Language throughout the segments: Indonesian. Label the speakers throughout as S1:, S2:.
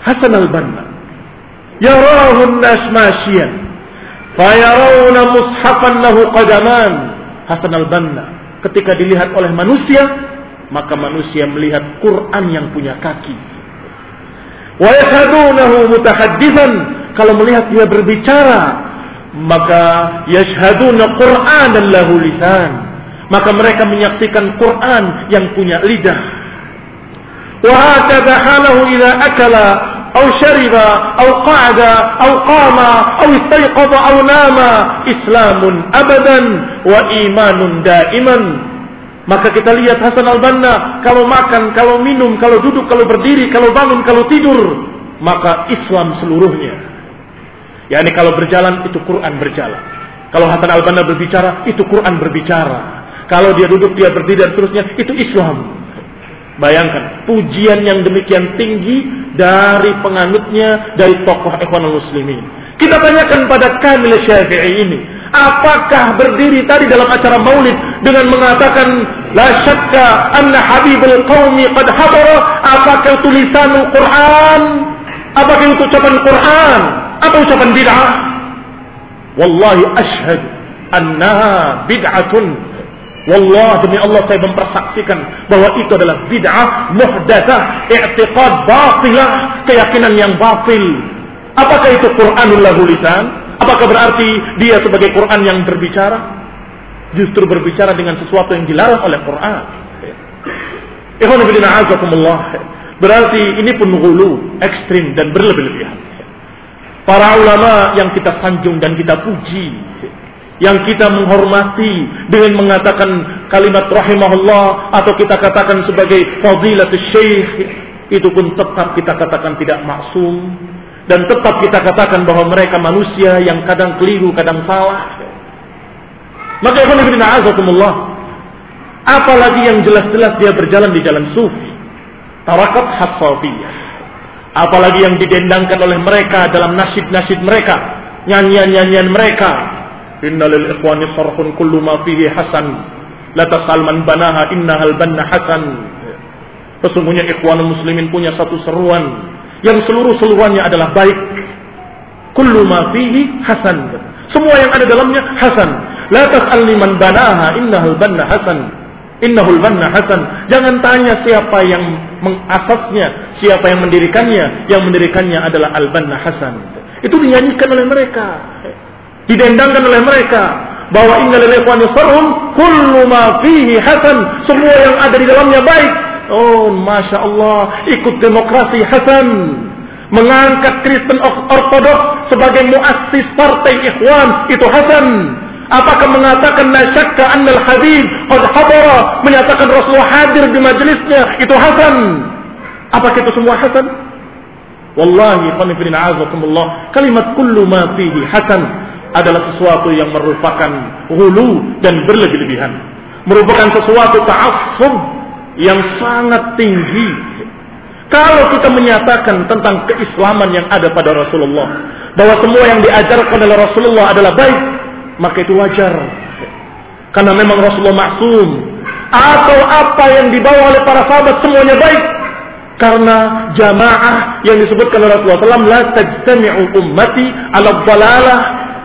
S1: Hasan al-Banna yarahun nas masyian fayarawna mushafan lahu qadaman. Hasan al-Banna ketika dilihat oleh manusia, maka manusia melihat Quran yang punya kaki. Wa yashhadunahu mutahadditsan, kalau melihat dia berbicara, maka yashhaduna Qur'anan lahu lisan, maka mereka menyaksikan Quran yang punya lidah. Wa hakadha halahu idza akala aw shariba aw qa'ada aw qama aw istayqadha aw nama, islamun abadan wa imanun daiman. Maka kita lihat Hasan al-Banna kalau makan, kalau minum, kalau duduk, kalau berdiri, kalau bangun, kalau tidur, maka Islam seluruhnya. Yani kalau berjalan itu Quran berjalan. Kalau Hasan al-Banna berbicara itu Quran berbicara. Kalau dia duduk, dia berdiri dan seterusnya, itu Islam. Bayangkan pujian yang demikian tinggi dari penganutnya, dari tokoh Ikhwanul Muslimin. Kita tanyakan pada Kamil Syafi'i ini, apakah berdiri tadi dalam acara maulid dengan mengatakan la syakka anna habibul qaumi qad hadara, apakah itu lisanul Quran? Apakah itu ucapan Quran? Apa ucapan bid'ah? Wallahi asyhad annaha bid'atun. Wallah, demi Allah saya mempersaksikan bahwa itu adalah bid'ah muhdatsah, i'tiqad batilah, keyakinan yang batil. Apakah itu Qur'anul lahu lisan? Apakah berarti dia sebagai Quran yang berbicara? Justru berbicara dengan sesuatu yang dilarang oleh Quran. Ikhwan fillah azakumullah. Berarti ini pun ghulu, ekstrim dan berlebih-lebihan. Para ulama yang kita sanjung dan kita puji, yang kita menghormati dengan mengatakan kalimat rahimahullah atau kita katakan sebagai fadilatul syekh, itu pun tetap kita katakan tidak maksum. Dan tetap kita katakan bahwa mereka manusia yang kadang keliru, kadang salah. Maka ikhwan fillah azakumullah, apalagi yang jelas-jelas dia berjalan di jalan sufi, tarakat hasafiyah, apalagi yang didendangkan oleh mereka dalam nasyid-nasyid mereka, nyanyian-nyanyian mereka, innalil ikhwani sarhun kullu ma fihi hasan la tasal man banaha innahal banna hasan. Sesungguhnya ikhwanul muslimin punya satu seruan yang seluruh-seluruhannya adalah baik. Kullu ma fihi hasan, semua yang ada dalamnya hasan. La tas'alni man banaha innahul banna hasan, innahul banna hasan. Jangan tanya siapa yang mengasasnya, siapa yang mendirikannya. Yang mendirikannya adalah al-banna hasan. Itu dinyanyikan oleh mereka, didendangkan oleh mereka, bahwa innal ikhwani sarhum kullu ma fihi hasan, semua yang ada di dalamnya baik. Oh, Masya Allah, ikut demokrasi hasan, mengangkat Kristen Ortodoks sebagai muassis partai Ikhwan, itu hasan. Apakah mengatakan la syakka annal habib qad hadara, menyatakan Rasulullah hadir di majelisnya, itu hasan? Apakah itu semua hasan? Wallahi qanifina azakumullah, kalimat kullu ma fihi hasan adalah sesuatu yang merupakan ghulu dan berlebih-lebihan, merupakan sesuatu ta'assub yang sangat tinggi. Kalau kita menyatakan tentang keislaman yang ada pada Rasulullah, bahwa semua yang diajarkan oleh Rasulullah adalah baik, maka itu wajar, karena memang Rasulullah maksum. Atau apa yang dibawa oleh para sahabat semuanya baik, karena jamaah yang disebutkan oleh Rasulullah SAW, la tajtami'u ummati ala dhalalah,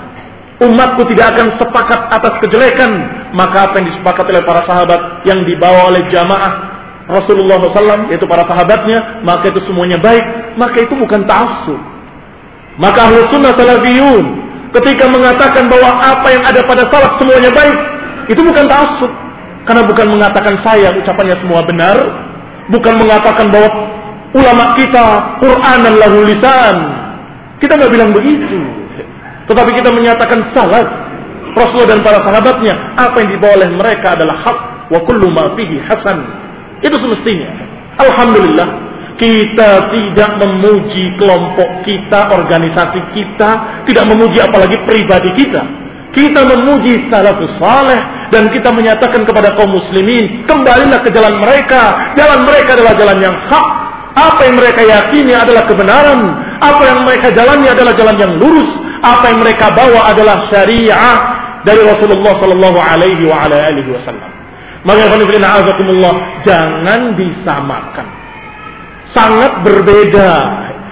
S1: umatku tidak akan sepakat atas kejelekan. Maka apa yang disepakati oleh para sahabat yang dibawa oleh jamaah Rasulullah SAW, yaitu para sahabatnya, maka itu semuanya baik. Maka itu bukan ta'assub. Maka Ahlus Sunnah Salafiyun ketika mengatakan bahwa apa yang ada pada salaf semuanya baik, itu bukan ta'assub. Karena bukan mengatakan saya ucapannya semua benar, bukan mengatakan bahwa ulama kita Qur'anan lahu lisan. Kita nggak bilang begitu. Tetapi kita menyatakan salaf Rasulullah dan para sahabatnya, apa yang dibawa oleh mereka adalah hak, wa kullu ma fihi hasan. Itu semestinya. Alhamdulillah, kita tidak memuji kelompok kita, organisasi kita, tidak memuji apalagi pribadi kita. Kita memuji salafus saleh dan kita menyatakan kepada kaum muslimin, kembalilah ke jalan mereka. Jalan mereka adalah jalan yang hak. Apa yang mereka yakini adalah kebenaran. Apa yang mereka jalani adalah jalan yang lurus. Apa yang mereka bawa adalah syariah dari Rasulullah sallallahu alaihi wa ala alihi wasallam. Maka jangan disamakan. Sangat berbeda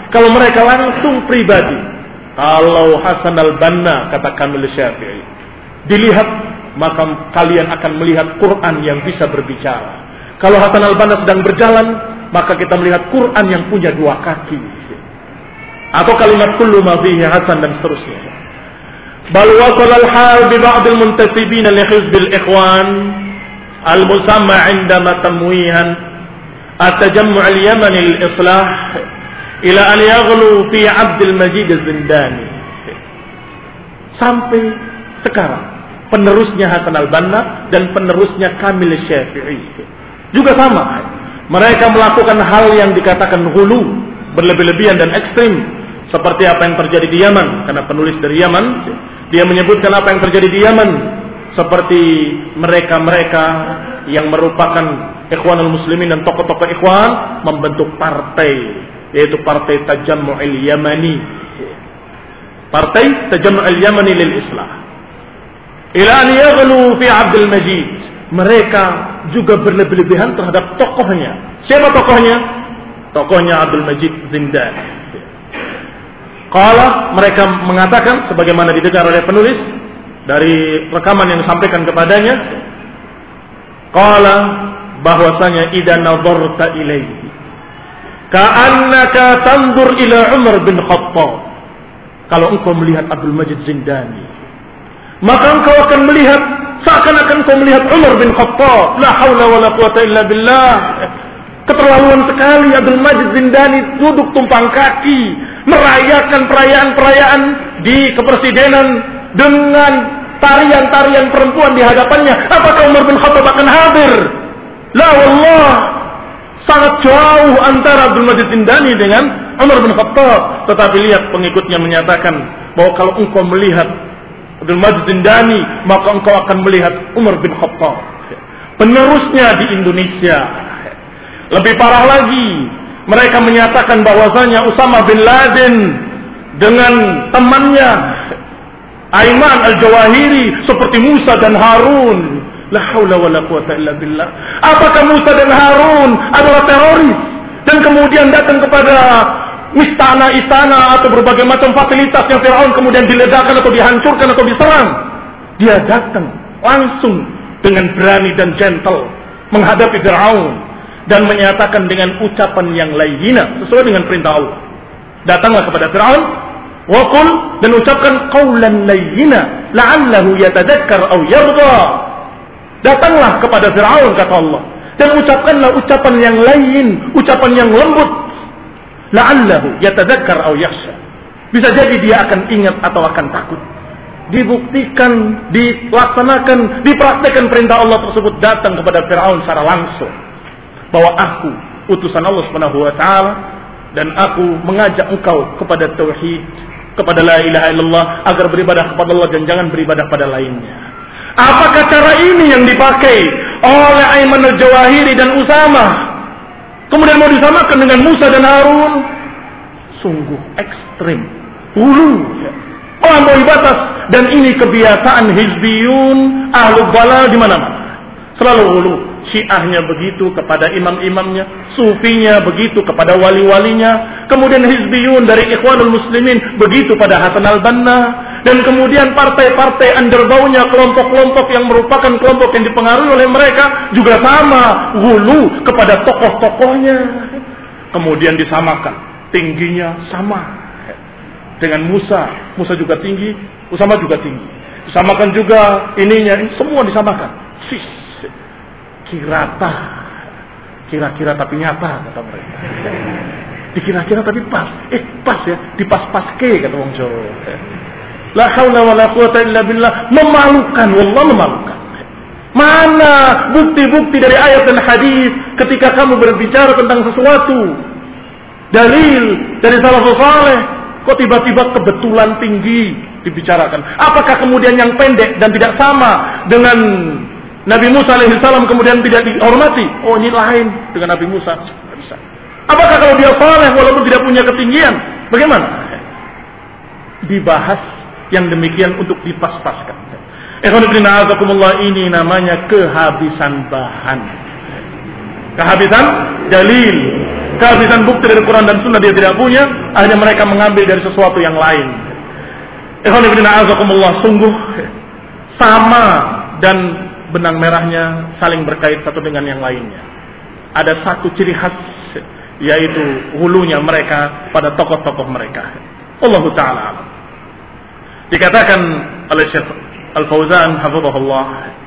S1: Kalau mereka langsung pribadi. Kalau Hasan al-Banna, kata Kamil Syafi'i, dilihat, maka kalian akan melihat Quran yang bisa berbicara. Kalau Hasan al-Banna sedang berjalan, maka kita melihat Quran yang punya dua kaki. Atau kalimat kullu ma fihi Hasan dan seterusnya. Bal wasal al-hal bi ba'd al-muntasibin li hizb al-ikhwan al-musamma 'indama tamwihan at-tajammu' al-yamani lil-islah ila an yaghlu fi 'Abd al-Majid az-Zindani. Sampai sekarang penerusnya Hasan al-Banna dan penerusnya Kamil Syafi'i juga sama. Mereka melakukan hal yang dikatakan ghulu, berlebih-lebihan dan ekstrim, seperti apa yang terjadi di Yaman. Karena penulis dari Yaman, dia menyebutkan apa yang terjadi di Yaman, seperti mereka-mereka yang merupakan Ikhwanul Muslimin dan tokoh-tokoh Ikhwan membentuk partai, yaitu Partai Tajammu'il Yamani. Partai Tajammu'il Yamani lil Islah. Ila an yaghlu fi Abdul Majid. Mereka juga berlebih-lebihan terhadap tokohnya. Siapa tokohnya? Tokohnya Abdul Majid Zindani. Qala, mereka mengatakan sebagaimana didengar oleh penulis dari rekaman yang disampaikan kepadanya. Qala, bahwasanya idza nadharta ilaihi ka'annaka tanzur ila Umar bin Khattab. Kalau engkau melihat Abdul Majid Zindani, maka engkau akan melihat seakan-akan kau melihat Umar bin Khattab. La haula wala quwata illa billah. Keterlaluan sekali Abdul Majid Zindani duduk tumpang kaki merayakan perayaan-perayaan di kepresidenan dengan tarian-tarian perempuan di hadapannya. Apakah Umar bin Khattab akan hadir? La wallah. Sangat jauh antara Abdul Majid Zindani dengan Umar bin Khattab. Tetapi lihat pengikutnya menyatakan bahwa kalau engkau melihat Abdul Majid Zindani, maka engkau akan melihat Umar bin Khattab. Penerusnya di Indonesia. Lebih parah lagi, mereka menyatakan bahwasanya Usama bin Laden dengan temannya Aiman al-Jawahiri seperti Musa dan Harun. La haula wala quwata illa billah. Apakah Musa dan Harun adalah teroris dan kemudian datang kepada istana-istana atau berbagai macam fasilitas yang Fir'aun kemudian diledakkan atau dihancurkan atau diserang? Dia datang langsung dengan berani dan gentle menghadapi Fir'aun dan menyatakan dengan ucapan yang layyina sesuai dengan perintah Allah. Datanglah kepada Fir'aun, wa qul, dan ucapkan qaulan layyina la'allahu yatadzakkar aw yarda. Datanglah kepada Fir'aun, kata Allah, dan ucapkanlah ucapan yang layyin, ucapan yang lembut. La'allahu yatadzakkar aw yakhsha. Bisa jadi dia akan ingat atau akan takut. Dibuktikan, dilaksanakan, dipraktekkan perintah Allah tersebut datang kepada Fir'aun secara langsung. Bahwa aku utusan Allah Subhanahu wa taala dan aku mengajak engkau kepada tauhid, kepada la ilaha illallah, agar beribadah kepada Allah dan jangan beribadah pada lainnya. Apakah cara ini yang dipakai oleh Aiman al-Jawahiri dan Usama kemudian mau disamakan dengan Musa dan Harun? Sungguh ekstrim, hulu, melampaui batas, dan ini kebiasaan hizbiyun, ahlul balal di mana-mana. Selalu hulu. Syiahnya begitu kepada imam-imamnya, sufinya begitu kepada wali-walinya, kemudian hizbiyun dari Ikhwanul Muslimin begitu pada Hasan al-Banna, dan kemudian partai-partai underbaunya, kelompok-kelompok yang merupakan kelompok yang dipengaruhi oleh mereka juga sama, hulu kepada tokoh-tokohnya. Kemudian disamakan, tingginya sama dengan Musa, Musa juga tinggi, Usama juga tinggi. Disamakan juga ininya, ini semua disamakan. Kira-kira tapi nyata, kata mereka. Dikira-kira tapi pas. Pas ya, dipas-paske, kata wong Jawa. La haula wala quwata illa billah. Memalukan, wallah memalukan. Mana bukti-bukti dari ayat dan hadis ketika kamu berbicara tentang sesuatu? Dalil dari salafus saleh, kok tiba-tiba kebetulan tinggi dibicarakan? Apakah kemudian yang pendek dan tidak sama dengan Nabi Musa alaihissalam kemudian tidak dihormati? Oh, ini lain dengan Nabi Musa. Tidak bisa. Apakah kalau dia saleh walaupun tidak punya ketinggian? Bagaimana? Dibahas yang demikian untuk dipas-paskan. Ini namanya kehabisan bahan. Kehabisan dalil. kehabisan bukti dari Quran dan Sunnah dia tidak punya, akhirnya mereka mengambil dari sesuatu yang lain. Ikhwan fillah azakumullah, sungguh sama dan benang merahnya saling berkait satu dengan yang lainnya. Ada satu ciri khas, yaitu hulunya mereka pada tokoh-tokoh mereka. Allahu ta'ala alam. Dikatakan oleh Syekh Al-Fauzan hafizahullah,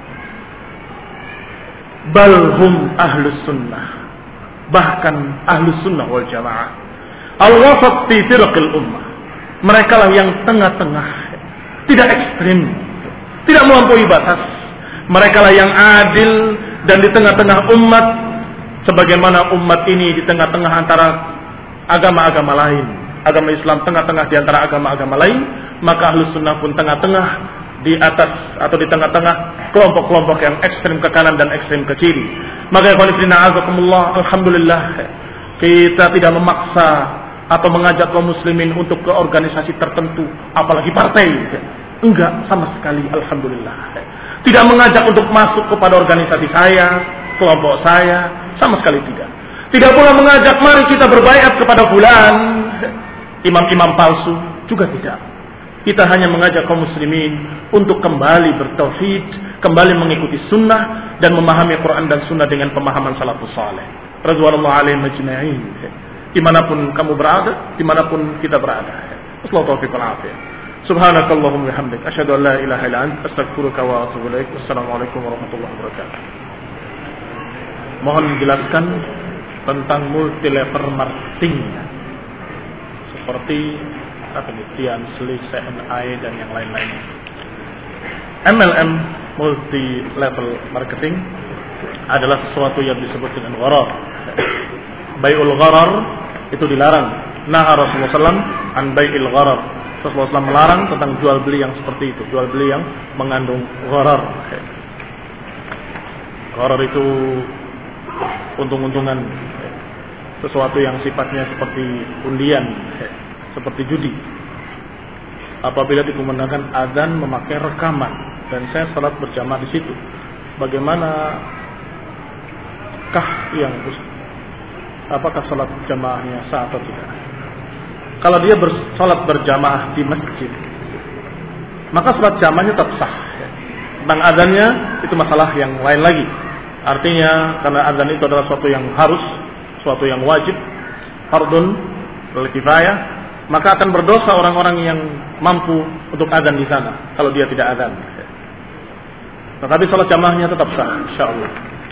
S1: bal hum ahlus sunnah, bahkan ahlus sunnah wal jamaah, al-wasat fi firqil ummah, mereka lah yang tengah-tengah, tidak ekstrim, tidak melampaui batas. Mereka lah yang adil dan di tengah-tengah umat, sebagaimana umat ini di tengah-tengah antara agama-agama lain. Agama Islam tengah-tengah di antara agama-agama lain, maka ahlus sunnah pun tengah-tengah di atas atau di tengah-tengah kelompok-kelompok yang ekstrem ke kanan dan ekstrem ke kiri. Maka alhamdulillah kita tidak memaksa atau mengajak kaum muslimin untuk ke organisasi tertentu, apalagi partai. Enggak, sama sekali, alhamdulillah. Tidak mengajak untuk masuk kepada organisasi saya, kelompok saya, sama sekali tidak. Tidak pula mengajak mari kita berbaiat kepada fulan, imam-imam palsu, juga tidak. Kita hanya mengajak kaum muslimin untuk kembali bertauhid, kembali mengikuti sunnah dan memahami Quran dan sunnah dengan pemahaman salafus saleh. Radhiyallahu alaihim ajma'in. Dimanapun kamu berada, dimanapun kita berada. Wassalatu warahmatullahi. Subhanakallahumma wa bihamdik, asyhadu an la ilaha illa anta, astaghfiruka wa atubu ilaik. Wassalamualaikum warahmatullahi wabarakatuh. Mohon dijelaskan tentang multi level marketing, seperti Tian, Sli, CNI dan yang lain-lainnya. MLM, multi level marketing, adalah sesuatu yang disebut dengan gharar. Bai'ul gharar itu dilarang. Naha Rasulullah SAW an bai'il gharar. Rasulullah SAW melarang tentang jual beli yang seperti itu, jual beli yang mengandung gharar. Gharar itu untung-untungan, sesuatu yang sifatnya seperti undian, seperti judi. Apabila dikumandangkan azan memakai rekaman dan saya salat berjamaah di situ, bagaimanakah apakah salat jamaahnya sah atau tidak? Kalau dia salat berjamaah di masjid, maka salat jamaahnya tetap sah. Tentang azannya itu masalah yang lain lagi. Artinya karena azan itu adalah suatu yang harus, suatu yang wajib, fardun wal kifayah, maka akan berdosa orang-orang yang mampu untuk azan di sana kalau dia tidak azan. Tetapi salat jamaahnya tetap sah, insyaallah.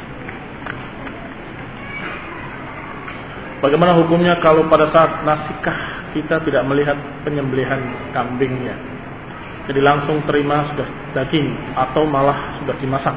S1: Bagaimana hukumnya kalau pada saat nasikah kita tidak melihat penyembelihan kambingnya, jadi langsung terima sudah daging atau malah sudah dimasak?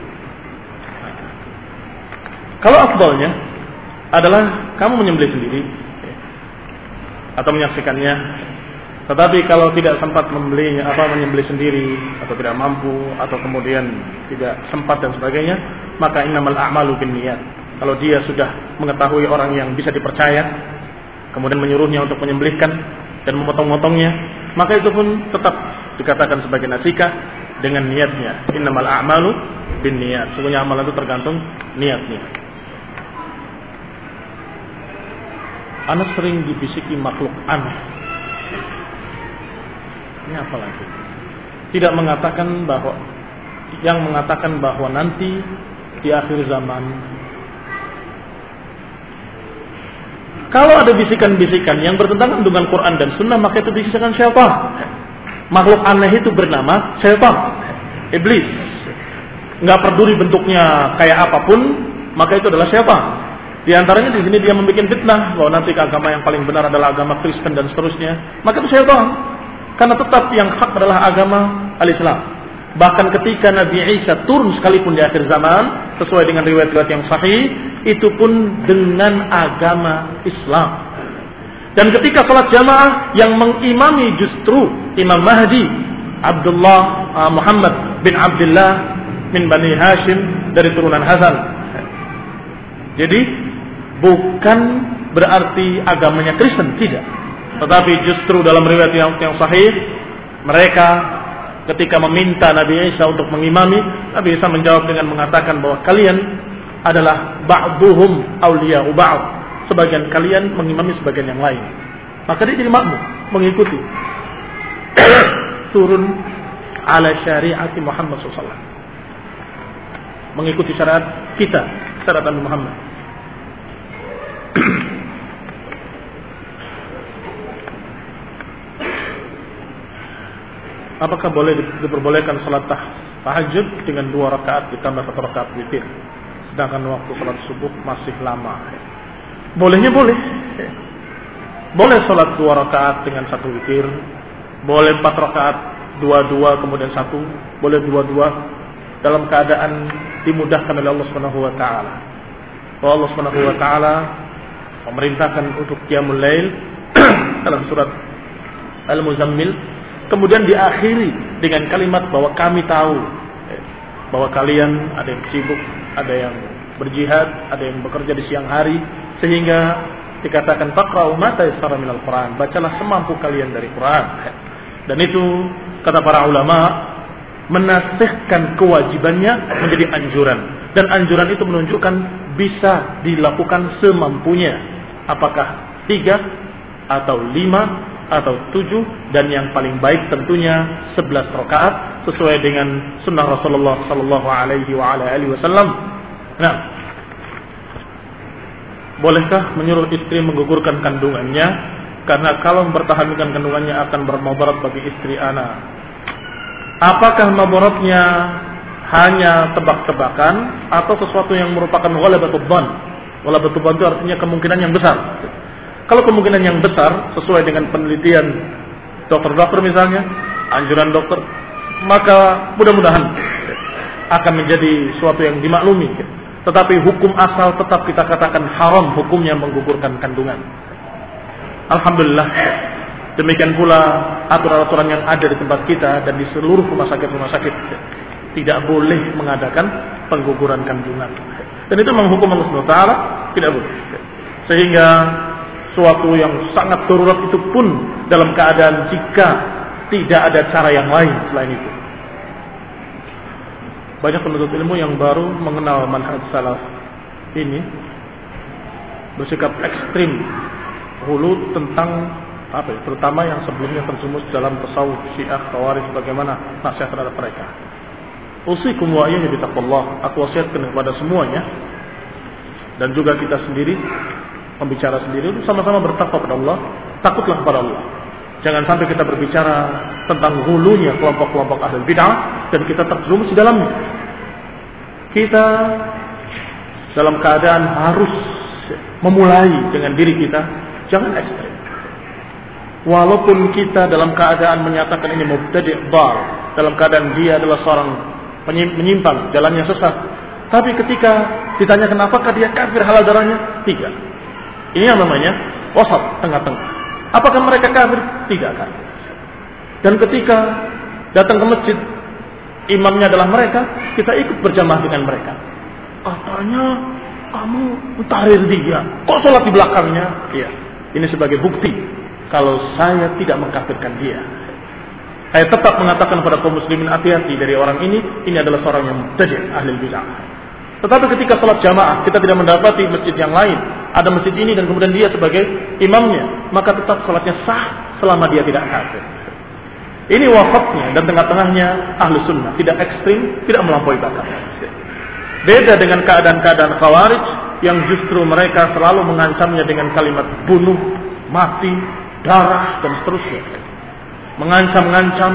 S1: Kalau afdalnya adalah kamu menyembelih sendiri atau menyaksikannya. Tetapi kalau tidak sempat menyembelih sendiri atau tidak mampu atau kemudian tidak sempat dan sebagainya, maka innamal a'malu binniyat. Kalau dia sudah mengetahui orang yang bisa dipercaya, kemudian menyuruhnya untuk menyembelihkan dan memotong-motongnya, maka itu pun tetap dikatakan sebagai nasikah dengan niatnya. Innamal a'malu binniyat. Sesungguhnya amalan itu tergantung niatnya. Ana sering dibisiki makhluk aneh. Ini apa lagi? Tidak mengatakan bahwa yang mengatakan bahwa nanti di akhir zaman, kalau ada bisikan-bisikan yang bertentangan dengan Quran dan Sunnah, maka itu bisikan syaitan. Makhluk aneh itu bernama syaitan, iblis. Nggak peduli bentuknya kayak apapun, maka itu adalah syaitan. Di antaranya di sini dia membuat fitnah bahwa nanti agama yang paling benar adalah agama Kristen dan seterusnya. Maka itu syaitan. Karena tetap yang hak adalah agama al-Islam. Bahkan ketika Nabi Isa turun sekalipun di akhir zaman, sesuai dengan riwayat-riwayat yang sahih, itu pun dengan agama Islam. Dan ketika salat jamaah yang mengimami justru Imam Mahdi Abdullah Muhammad bin Abdullah min Bani Hashim dari turunan Hasan. Jadi bukan berarti agamanya Kristen, tidak. Tetapi justru dalam riwayat yang sahih, mereka ketika meminta Nabi Isa untuk mengimami, Nabi Isa menjawab dengan mengatakan bahwa kalian adalah ba'duhum awliya'u ba'd. sebagian kalian mengimami sebagian yang lain. Maka dia jadi makmum, mengikuti. Turun ala syariati Muhammad SAW. Mengikuti syariat kita, syariat Nabi Muhammad. Apakah boleh diperbolehkan salat tahajud dengan 2 rakaat ditambah 1 rakaat witir, sedangkan waktu salat subuh masih lama? Bolehnya boleh. Boleh salat 2 rakaat dengan 1 witir, boleh 4 rakaat 2-2 kemudian 1, boleh 2-2 dalam keadaan dimudahkan oleh Allah Subhanahu wa taala. Allah Subhanahu wa taala memerintahkan untuk qiyamul lail dalam surat Al-Muzammil. Kemudian diakhiri dengan kalimat bahwa kami tahu bahwa kalian ada yang sibuk, ada yang berjihad, ada yang bekerja di siang hari, sehingga dikatakan faqra'u ma tayassara minal Qur'an, bacalah semampu kalian dari Quran. Dan itu kata para ulama menasihkan kewajibannya menjadi anjuran, dan anjuran itu menunjukkan bisa dilakukan semampunya, apakah 3 atau 5 atau 7, dan yang paling baik tentunya 11 rakaat sesuai dengan sunnah Rasulullah sallallahu alaihi wasallam. Nah, bolehkah menyuruh istri menggugurkan kandungannya? Karena kalau mempertahankan kandungannya akan bermudarat bagi istri ana. Apakah mudaratnya hanya tebak-tebakan atau sesuatu yang merupakan ghalabatul dhann? Ghalabatul dhann itu artinya kemungkinan yang besar. Kalau kemungkinan yang besar sesuai dengan penelitian dokter-dokter misalnya, anjuran dokter, maka mudah-mudahan akan menjadi suatu yang dimaklumi. Tetapi hukum asal tetap kita katakan haram hukumnya menggugurkan kandungan. Alhamdulillah, demikian pula aturan-aturan yang ada di tempat kita dan di seluruh rumah sakit tidak boleh mengadakan pengguguran kandungan. Dan itu memang hukum Allah Subhanahu wa taala tidak boleh. Sehingga suatu yang sangat darurat itu pun dalam keadaan jika tidak ada cara yang lain selain itu. Banyak penuntut ilmu yang baru mengenal manhaj salaf ini bersikap ekstrim, hulu tentang terutama yang sebelumnya terjumus dalam tasawuf Syiah Khawarij, bagaimana nasihat terhadap mereka. Usikum wa iyyakum bittaqwallah, aku wasiatkan kepada semuanya dan juga kita sendiri, pembicara sendiri, sama-sama bertakwa kepada Allah, takutlah kepada Allah. Jangan sampai kita berbicara tentang hulunya kelompok-kelompok ahli bid'ah dan kita terjerumus di dalamnya. Kita dalam keadaan harus memulai dengan diri kita, jangan ekstrem. Walaupun kita dalam keadaan menyatakan ini mubtadi' dhal, dalam keadaan dia adalah seorang menyimpang, jalannya sesat, tapi ketika ditanyakan apakah dia kafir halal darahnya, 3. Ini yang namanya wasat, tengah-tengah. Apakah mereka kafir? Tidak kafir. Dan ketika datang ke masjid, imamnya adalah mereka, kita ikut berjamaah dengan mereka. Katanya kamu mentahrir dia, kok sholat di belakangnya? Iya. Ini sebagai bukti kalau saya tidak mengkafirkan dia. Saya tetap mengatakan kepada kaum muslimin, hati-hati dari orang ini adalah seorang yang mubtadi' ahli bid'ah. Tetapi ketika salat jamaah kita tidak mendapati masjid yang lain, ada masjid ini dan kemudian dia sebagai imamnya, maka tetap salatnya sah selama dia tidak kafir. Ini wafatnya dan tengah-tengahnya ahli sunnah, tidak ekstrim, tidak melampaui batas. Beda dengan keadaan-keadaan Khawarij yang justru mereka selalu mengancamnya dengan kalimat bunuh, mati, darah dan seterusnya. Mengancam-ngancam,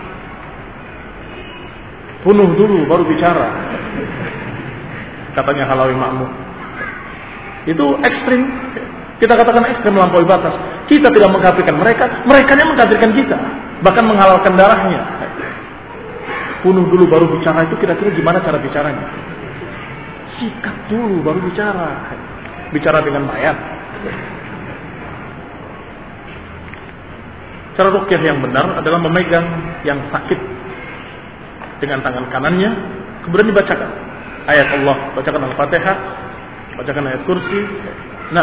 S1: bunuh dulu baru bicara. Katanya Halawi Ma'mun. Itu ekstrim. Kita katakan ekstrim melampaui batas. Kita tidak mengkafirkan mereka, mereka yang mengkafirkan kita, bahkan menghalalkan darahnya. Bunuh dulu baru bicara, itu kira-kira gimana cara bicaranya? Sikat dulu baru bicara. Bicara dengan mayat. Cara ruqyah yang benar adalah memegang yang sakit dengan tangan kanannya, kemudian dibacakan ayat Allah, bacakan Al-Fatihah, bacakan ayat kursi. Nah,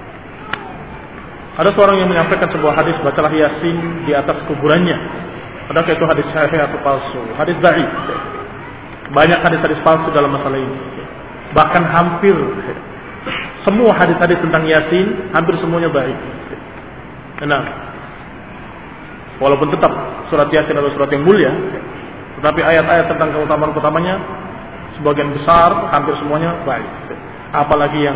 S1: ada seorang yang menyampaikan sebuah hadis, bacalah Yasin di atas kuburannya. Adakah itu hadis sahih atau palsu? Hadis dhaif. Banyak hadis-hadis palsu dalam masalah ini. Bahkan hampir semua hadis-hadis tentang Yasin hampir semuanya dhaif. Nah, walaupun tetap surat Yasin adalah surat yang mulia, tetapi ayat-ayat tentang keutamaan-utamanya sebagian besar hampir semuanya dhaif. Apalagi yang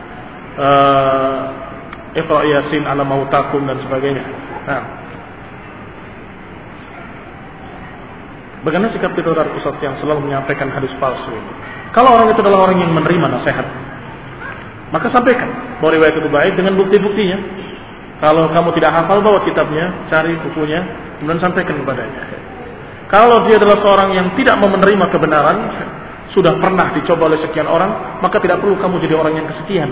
S1: Iqra Yasin ala mautakum dan sebagainya. Nah, bagaimana sikap kita dari Ustaz yang selalu menyampaikan hadis palsu ini? Kalau orang itu adalah orang yang menerima nasihat, maka sampaikan bahwa riwayat itu baik dengan bukti-buktinya. Kalau kamu tidak hafal, bawa kitabnya, cari bukunya, kemudian sampaikan kepadanya. Kalau dia adalah seorang yang tidak mau menerima kebenaran, sudah pernah dicoba oleh sekian orang, maka tidak perlu kamu jadi orang yang kesekian.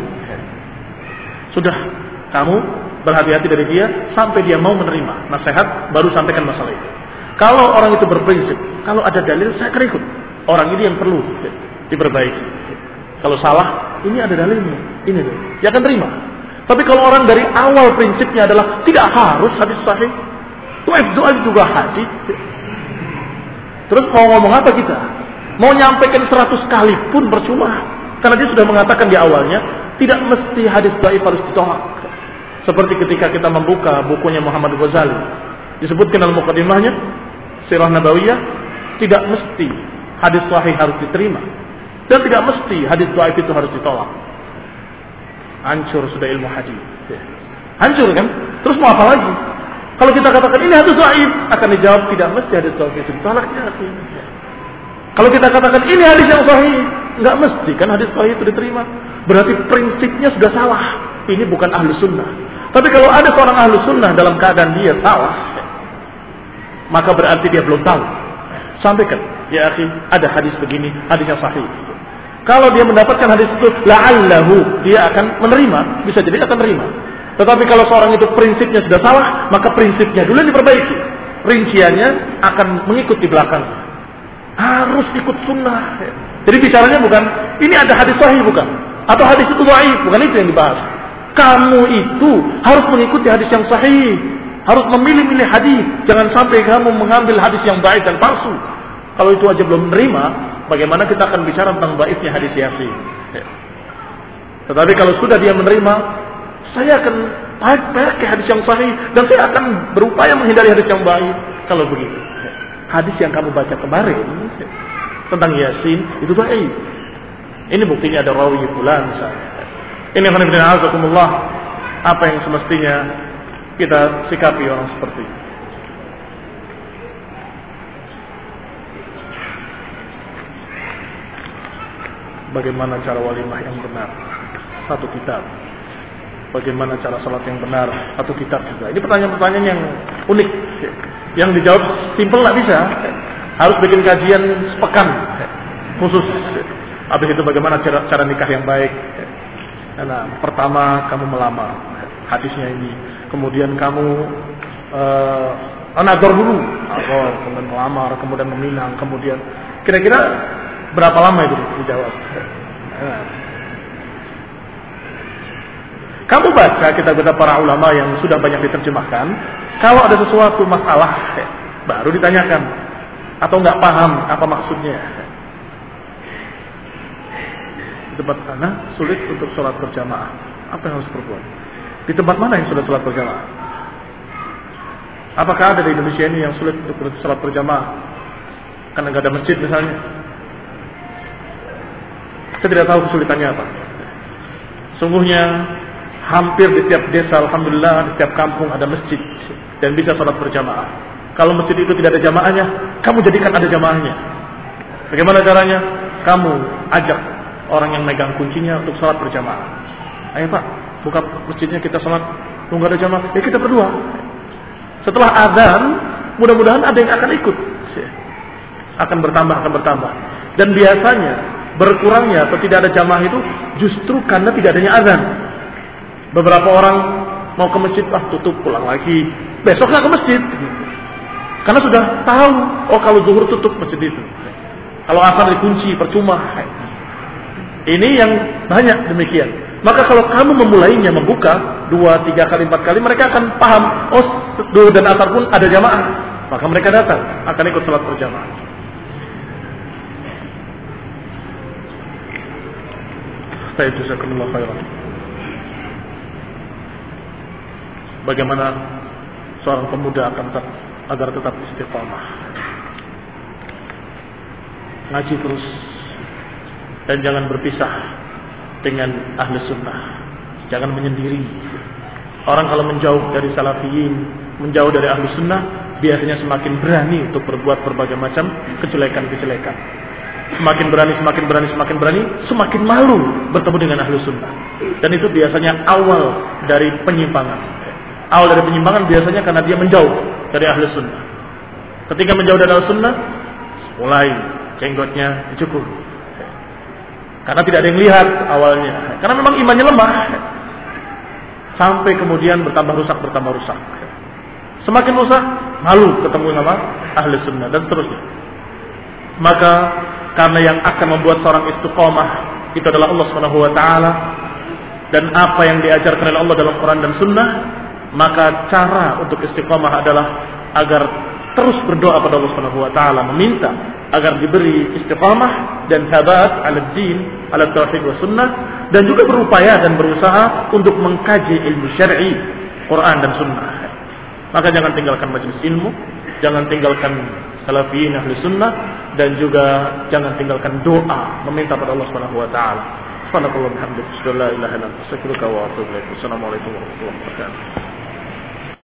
S1: Sudah kamu berhati-hati dari dia sampai dia mau menerima nasihat, baru sampaikan masalah itu. Kalau orang itu berprinsip, kalau ada dalil saya akan ikut. Orang ini yang perlu diperbaiki. Kalau salah, ini ada dalilnya, ini tuh, dia akan terima. Tapi kalau orang dari awal prinsipnya adalah tidak harus hadis sahih, doa juga hadis. Terus mau ngomong apa kita? Mau nyampaikan 100 kali pun percuma. Karena dia sudah mengatakan di awalnya, tidak mesti hadis dhaif harus ditolak. Seperti ketika kita membuka bukunya Muhammad Ghazali, disebutkan dalam muqaddimahnya Sirah Nabawiyah, tidak mesti hadis sahih harus diterima dan tidak mesti hadis dhaif itu harus ditolak. Hancur sudah ilmu hadis. Hancur kan? Terus mau apa lagi? Kalau kita katakan ini hadis dhaif, akan dijawab tidak mesti hadis dhaif itu ditolak ya. Kalau kita katakan ini hadis yang sahih, enggak mesti kan hadis sahih itu diterima. Berarti prinsipnya sudah salah. Ini bukan ahlu sunnah. Tapi kalau ada seorang ahlu sunnah dalam keadaan dia salah, maka berarti dia belum tahu. Sampaikan, ya akhi, ada hadis begini, hadis yang sahih. Kalau dia mendapatkan hadis itu, la'allahu, dia akan menerima, bisa jadi akan menerima. Tetapi kalau seorang itu prinsipnya sudah salah, maka prinsipnya dulu yang diperbaiki. Rinciannya akan mengikut di belakang. Harus ikut sunnah. Jadi bicaranya bukan, ini ada hadis sahih bukan? Atau hadis itu dhaif, bukan itu yang dibahas. Kamu itu harus mengikuti hadis yang sahih. Harus memilih-milih hadis. Jangan sampai kamu mengambil hadis yang baik dan palsu. Kalau itu aja belum menerima, bagaimana kita akan bicara tentang baiknya hadis Yasin? Tetapi kalau sudah dia menerima, saya akan pakai hadis yang sahih dan saya akan berupaya menghindari hadis yang baik. Kalau begitu, hadis yang kamu baca kemarin tentang Yasin itu baik. Ini buktinya ada rawi fulan misalnya. Ini khonibina apa yang semestinya kita sikapi orang seperti ini. Bagaimana cara walimah yang benar? Satu kitab. Bagaimana cara salat yang benar? Satu kitab juga. Ini pertanyaan-pertanyaan yang unik. Yang dijawab simpel nggak bisa. Harus bikin kajian sepekan khusus. Habis itu bagaimana cara nikah yang baik? Nah, pertama kamu melamar, hadisnya ini. Kemudian kamu nazar dulu, kemudian melamar, kemudian meminang, kemudian kira-kira berapa lama itu dijawab? Kamu baca kitab-kitab para ulama yang sudah banyak diterjemahkan. Kalau ada sesuatu masalah, baru ditanyakan atau nggak paham apa maksudnya. Di tempat mana sulit untuk sholat berjamaah, apa yang harus berbuat? Di tempat mana yang sudah sholat berjamaah? Apakah ada di Indonesia ini yang sulit untuk sholat berjamaah karena nggak ada masjid misalnya? Saya tidak tahu kesulitannya apa. Sungguhnya hampir di tiap desa, alhamdulillah, di tiap kampung ada masjid dan bisa sholat berjamaah. Kalau masjid itu tidak ada jamaahnya, kamu jadikan ada jamaahnya. Bagaimana caranya? Kamu ajak orang yang megang kuncinya untuk sholat berjamaah. Ayo Pak, buka masjidnya, kita sholat. Tunggu ada jamaah, ya kita berdua. Setelah azan, mudah-mudahan ada yang akan ikut. Akan bertambah. Dan biasanya berkurangnya atau tidak ada jamaah itu justru karena tidak adanya azan. Beberapa orang mau ke masjid, tutup, pulang lagi. Besok nggak ke masjid. Karena sudah tahu, kalau zuhur tutup masjid itu. Kalau asar dikunci, percuma. Ini yang banyak demikian. Maka kalau kamu memulainya membuka 2, 3 kali, 4 kali, mereka akan paham. Zuhur dan asar pun ada jamaah. maka mereka datang akan ikut salat berjamaah. Jazakumullah khairan. Bagaimana seorang pemuda agar tetap istiqamah? Ngaji terus dan jangan berpisah dengan ahli sunnah. Jangan menyendiri. Orang kalau menjauh dari salafiyin, menjauh dari ahli sunnah, biasanya semakin berani untuk berbuat berbagai macam kejelekan-kejelekan. Semakin berani, semakin malu bertemu dengan ahli sunnah. Dan itu biasanya awal dari penyimpangan. Awal dari penyimpangan biasanya karena dia menjauh dari ahli sunnah. Ketika menjauh dari ahli sunnah, mulai jenggotnya dicukur. Karena tidak ada yang lihat awalnya. Karena memang imannya lemah. Sampai kemudian bertambah rusak. Semakin rusak, malu ketemu sama ahli sunnah dan seterusnya. Maka karena yang akan membuat seorang istiqamah itu adalah Allah Subhanahu wa taala dan apa yang diajarkan oleh Allah dalam Quran dan Sunnah, maka cara untuk istiqamah adalah agar terus berdoa pada Allah Subhanahu wa taala, meminta agar diberi istiqamah dan thabat 'ala din, 'ala tauhid wa sunnah, dan juga berupaya dan berusaha untuk mengkaji ilmu syar'i, Quran dan Sunnah. Maka jangan tinggalkan majelis ilmu, jangan tinggalkan salafiyin ahli sunnah, dan juga jangan tinggalkan doa meminta pada Allah Subhanahu wa taala. Subhanallah walhamdulillah, la ilaha illallah, astaghfiruka wa atubu ilaik. Assalamualaikum warahmatullahi wabarakatuh.